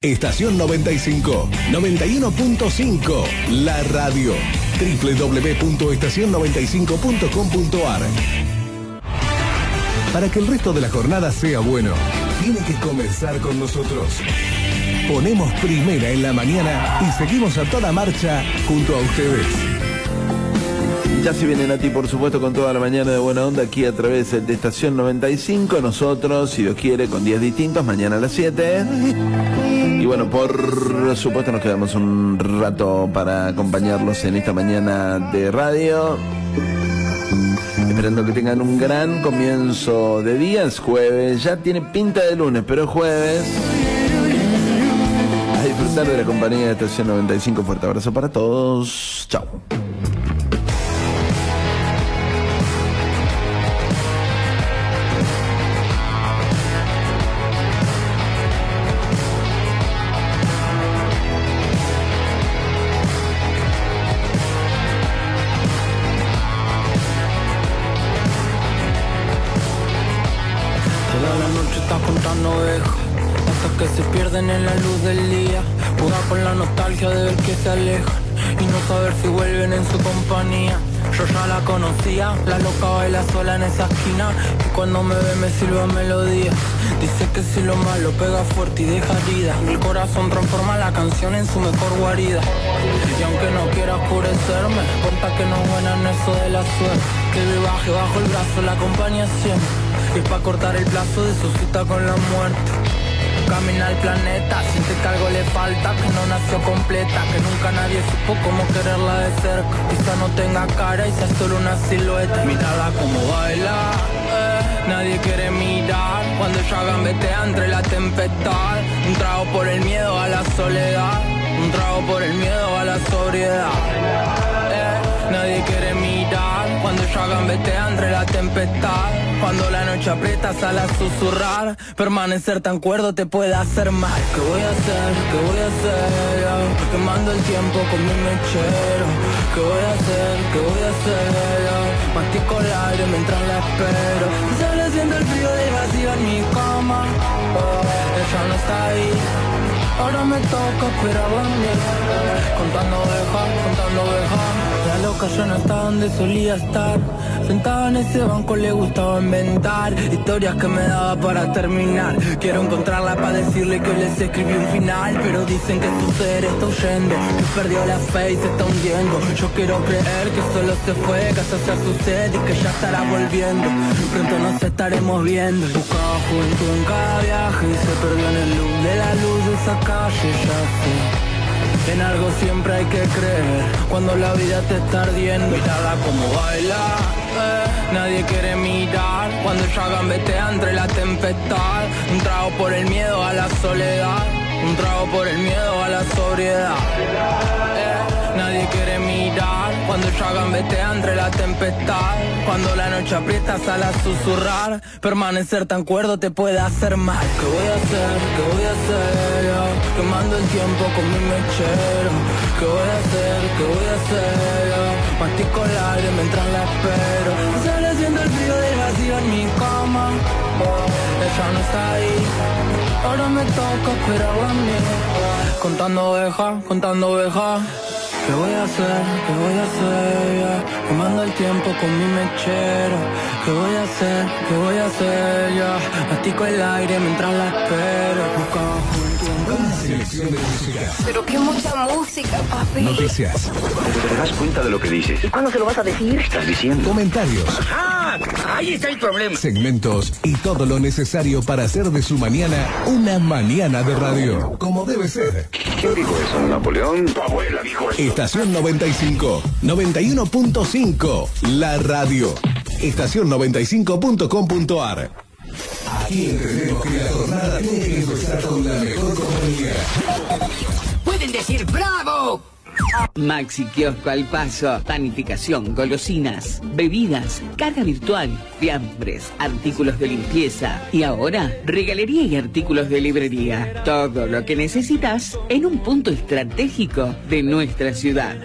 Estación 95, 91.5, la radio. www.estacion95.com.ar. Para que el resto de la jornada sea bueno, tiene que comenzar con nosotros. Ponemos primera en la mañana y seguimos a toda marcha junto a ustedes. Ya se viene Nati, por supuesto, con toda la mañana de buena onda aquí a través de Estación 95. Nosotros, si Dios quiere, con días distintos, mañana a las 7. Y bueno, por supuesto nos quedamos un rato para acompañarlos en esta mañana de radio. Esperando que tengan un gran comienzo de día. Es jueves, ya tiene pinta de lunes, pero es jueves. A disfrutar de la compañía de Estación 95. Fuerte abrazo para todos. Chao. En la luz del día, jugar con la nostalgia de ver que se alejan y no saber si vuelven en su compañía. Yo ya la conocía, la loca baila sola en esa esquina y cuando me ve me silba melodía. Dice que si lo malo pega fuerte y deja herida, el corazón transforma la canción en su mejor guarida. Y aunque no quiera oscurecerme, cuenta que no es buena en eso de la suerte, que el baje bajo el brazo la acompaña siempre, y es pa' cortar el plazo de su cita con la muerte. Camina el planeta, siente que algo le falta, que no nació completa, que nunca nadie supo cómo quererla de cerca. Quizá no tenga cara y sea solo una silueta. Mírala como baila, nadie quiere mirar cuando ella gambetea entre la tempestad. Un trago por el miedo a la soledad, un trago por el miedo a la sobriedad. Nadie quiere mirar cuando ella gambetea entre la tempestad. Cuando la noche aprieta sale a susurrar, permanecer tan cuerdo te puede hacer mal. ¿Qué voy a hacer? ¿Qué voy a hacer? Quemando el tiempo con mi mechero. ¿Qué voy a hacer? ¿Qué voy a hacer? Mastico el aire mientras la espero. Y sale siendo el frío del vacío en mi cama. Ella no está ahí, ahora me toca esperarla a mí. Contando ovejas, la loca ya no está donde solía estar. Sentada en ese banco le gustaba inventar historias que me daba para terminar. Quiero encontrarla para decirle que les escribí un final, pero dicen que su ser está huyendo, que perdió la fe y se está hundiendo. Yo quiero creer que solo se fue, que eso ya sucede y que ya estará volviendo. Pronto nos estaremos viendo. Buscaba juventud en cada viaje y se perdió en el luz de la luz de esa calle, ya sé. En algo siempre hay que creer cuando la vida te está ardiendo. Mírala como baila, nadie quiere mirar cuando ella gambetea entre la tempestad. Un trago por el miedo a la soledad, un trago por el miedo a la sobriedad. Nadie quiere mirar cuando ella gambetea entre la tempestad. Cuando la noche aprieta sale a susurrar, permanecer tan cuerdo te puede hacer mal. ¿Qué voy a hacer? ¿Qué voy a hacer? Quemando el tiempo con mi mechero. ¿Qué voy a hacer? ¿Qué voy a hacer? Mastico el aire mientras la espero. Sale haciendo el frío del vacío en mi cama. Ella no está ahí, ahora me toca esperarla a mí. Contando ovejas. ¿Qué voy a hacer? ¿Qué voy a hacer? Quemando el tiempo con mi mechero. ¿Qué voy a hacer? ¿Qué voy a hacer? Mastico el aire mientras la espero. Una selección de música. Pero qué mucha música, papi. Noticias. ¿Te das cuenta de lo que dices? ¿Y cuándo se lo vas a decir? ¿Qué estás diciendo? Comentarios. ¡Ah! Ahí está el problema. Segmentos y todo lo necesario para hacer de su mañana una mañana de radio. Como debe ser. ¿Quién dijo eso? ¿Napoleón? Tu abuela dijo eso. Estación 95, 91.5, la radio. Estación95.com.ar. Aquí entendemos que la jornada tiene que empezar con la mejor compañía. ¡Pueden decir bravo! Maxi Kiosco al Paso, panificación, golosinas, bebidas, carga virtual, fiambres, artículos de limpieza y ahora regalería y artículos de librería. Todo lo que necesitas en un punto estratégico de nuestra ciudad.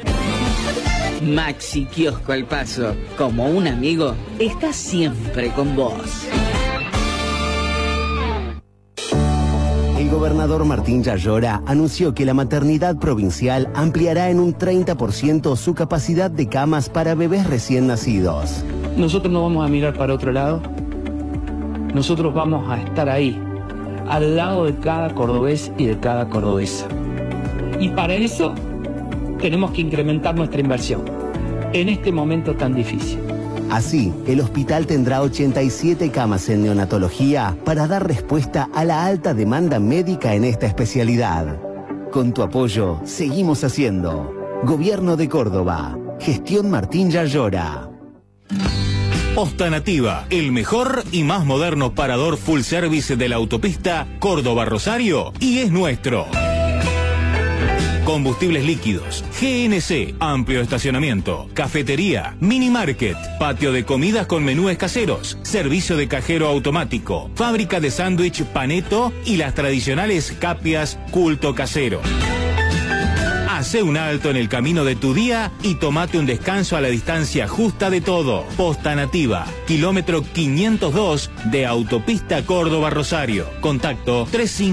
Maxi Kiosco al Paso, como un amigo, está siempre con vos. El gobernador Martín Yayora anunció que la maternidad provincial ampliará en un 30% su capacidad de camas para bebés recién nacidos. Nosotros no vamos a mirar para otro lado. Nosotros vamos a estar ahí, al lado de cada cordobés y de cada cordobesa. Y para eso tenemos que incrementar nuestra inversión en este momento tan difícil. Así, el hospital tendrá 87 camas en neonatología para dar respuesta a la alta demanda médica en esta especialidad. Con tu apoyo, seguimos haciendo. Gobierno de Córdoba. Gestión Martín Yayora. Posta Nativa, el mejor y más moderno parador full service de la autopista Córdoba-Rosario y es nuestro. Combustibles líquidos, GNC, amplio estacionamiento, cafetería, mini market, patio de comidas con menúes caseros, servicio de cajero automático, fábrica de sándwich Paneto y las tradicionales capias Culto Casero. Hacé un alto en el camino de tu día y tomate un descanso a la distancia justa de todo. Posta Nativa, kilómetro 502 de autopista Córdoba-Rosario. Contacto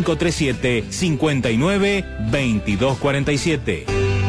3537-59-2247.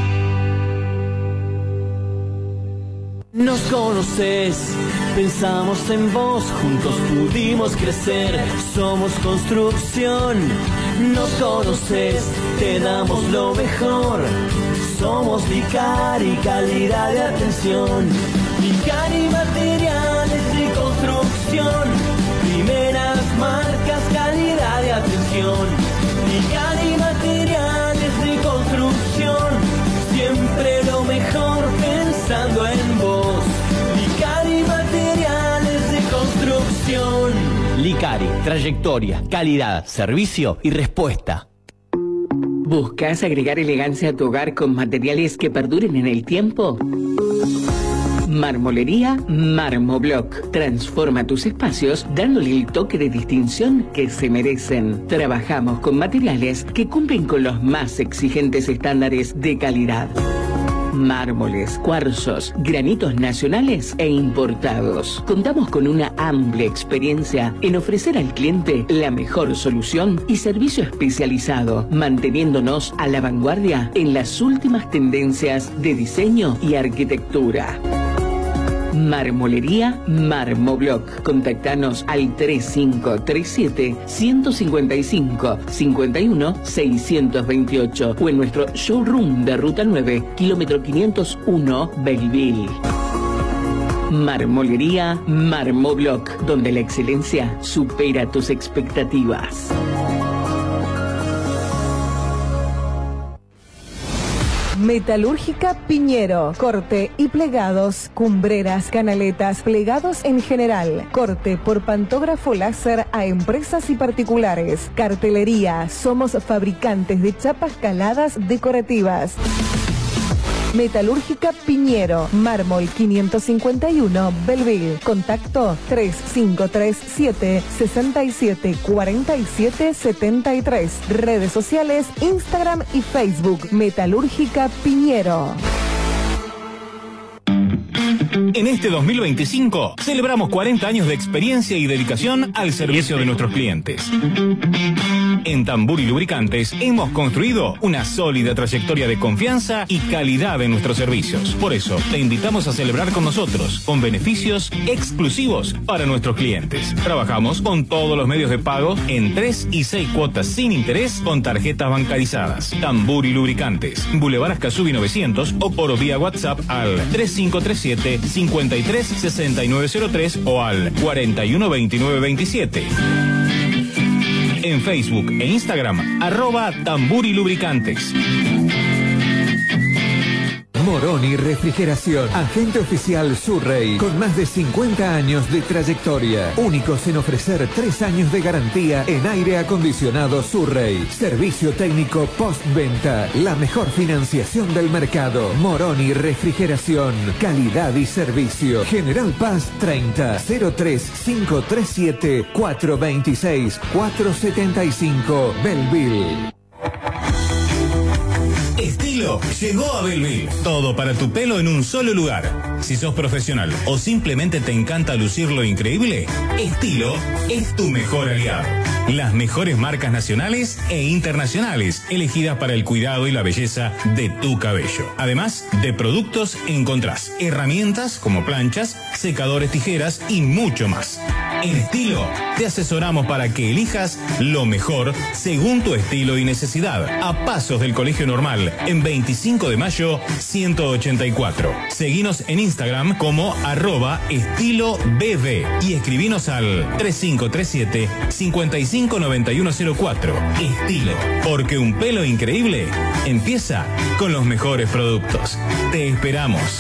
Nos conoces, pensamos en vos, juntos pudimos crecer, somos construcción. Nos conoces, te damos lo mejor, somos Licari, calidad de atención. Licari materiales de construcción, primeras marcas, calidad de atención. Licari materiales de construcción, siempre lo mejor pensando en vos. Licari materiales de construcción. Licari, trayectoria, calidad, servicio y respuesta. ¿Buscas agregar elegancia a tu hogar con materiales que perduren en el tiempo? Marmolería Marmoblock. Transforma tus espacios dándole el toque de distinción que se merecen. Trabajamos con materiales que cumplen con los más exigentes estándares de calidad. Mármoles, cuarzos, granitos nacionales e importados. Contamos con una amplia experiencia en ofrecer al cliente la mejor solución y servicio especializado, manteniéndonos a la vanguardia en las últimas tendencias de diseño y arquitectura. Marmolería Marmoblock. Contactanos al 3537-155-51-628 o en nuestro showroom de Ruta 9, kilómetro 501, Belleville. Marmolería Marmoblock, donde la excelencia supera tus expectativas. Metalúrgica Piñero, corte y plegados, cumbreras, canaletas, plegados en general, corte por pantógrafo láser a empresas y particulares, cartelería, somos fabricantes de chapas caladas decorativas. Metalúrgica Piñero, mármol 551, Belleville. Contacto 3537-674773. Redes sociales, Instagram y Facebook. Metalúrgica Piñero. En este 2025 celebramos 40 años de experiencia y dedicación al servicio de nuestros clientes. En Tamburi Lubricantes hemos construido una sólida trayectoria de confianza y calidad en nuestros servicios. Por eso, te invitamos a celebrar con nosotros, con beneficios exclusivos para nuestros clientes. Trabajamos con todos los medios de pago en 3 y 6 cuotas sin interés con tarjetas bancarizadas. Tamburi Lubricantes, Boulevard Ascasubi 900 o por vía WhatsApp al 3537-536903 o al 412927. En Facebook e Instagram, @Tamburi Lubricantes. Moroni Refrigeración, agente oficial Surrey, con más de 50 años de trayectoria, únicos en ofrecer 3 años de garantía en aire acondicionado Surrey, servicio técnico postventa, la mejor financiación del mercado. Moroni Refrigeración, calidad y servicio. General Paz 30 03 537 426 475 Belleville. Estilo llegó a Belleville. Todo para tu pelo en un solo lugar. Si sos profesional o simplemente te encanta lucir lo increíble, Estilo es tu mejor aliado. Las mejores marcas nacionales e internacionales elegidas para el cuidado y la belleza de tu cabello. Además de productos, encontrás herramientas como planchas, secadores, tijeras y mucho más. En Estilo te asesoramos para que elijas lo mejor según tu estilo y necesidad. A pasos del Colegio Normal, en 25 de mayo 184. Seguinos en Instagram como @estilobb y escribinos al 3537 559104. Estilo, porque un pelo increíble empieza con los mejores productos. Te esperamos.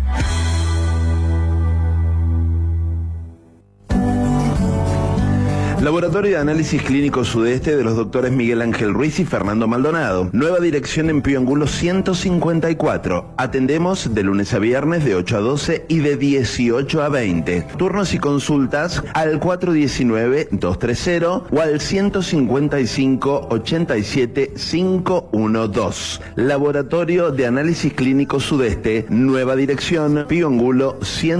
Laboratorio de Análisis Clínico Sudeste de los doctores Miguel Ángel Ruiz y Fernando Maldonado. Nueva dirección en Pío Angulo 154. Atendemos de lunes a viernes de 8 a 12 y de 18 a 20. Turnos y consultas al 419-230 o al 155-87-512. Laboratorio de Análisis Clínico Sudeste, nueva dirección, Pío Angulo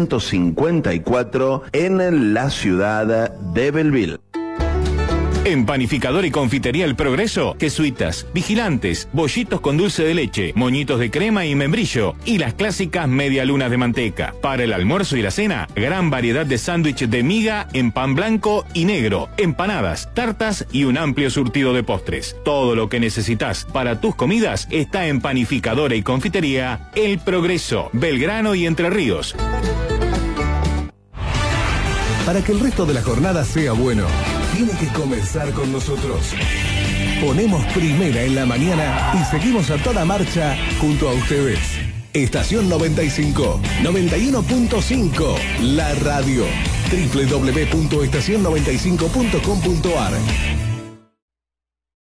154 en la ciudad de Belleville. En Panificador y Confitería El Progreso, quesuitas, vigilantes, bollitos con dulce de leche, moñitos de crema y membrillo y las clásicas medialunas de manteca. Para el almuerzo y la cena, gran variedad de sándwiches de miga en pan blanco y negro, empanadas, tartas y un amplio surtido de postres. Todo lo que necesitas para tus comidas está en Panificadora y Confitería El Progreso, Belgrano y Entre Ríos. Para que el resto de la jornada sea bueno, tiene que comenzar con nosotros. Ponemos primera en la mañana y seguimos a toda marcha junto a ustedes. Estación 95, 91.5, la radio. www.estacion95.com.ar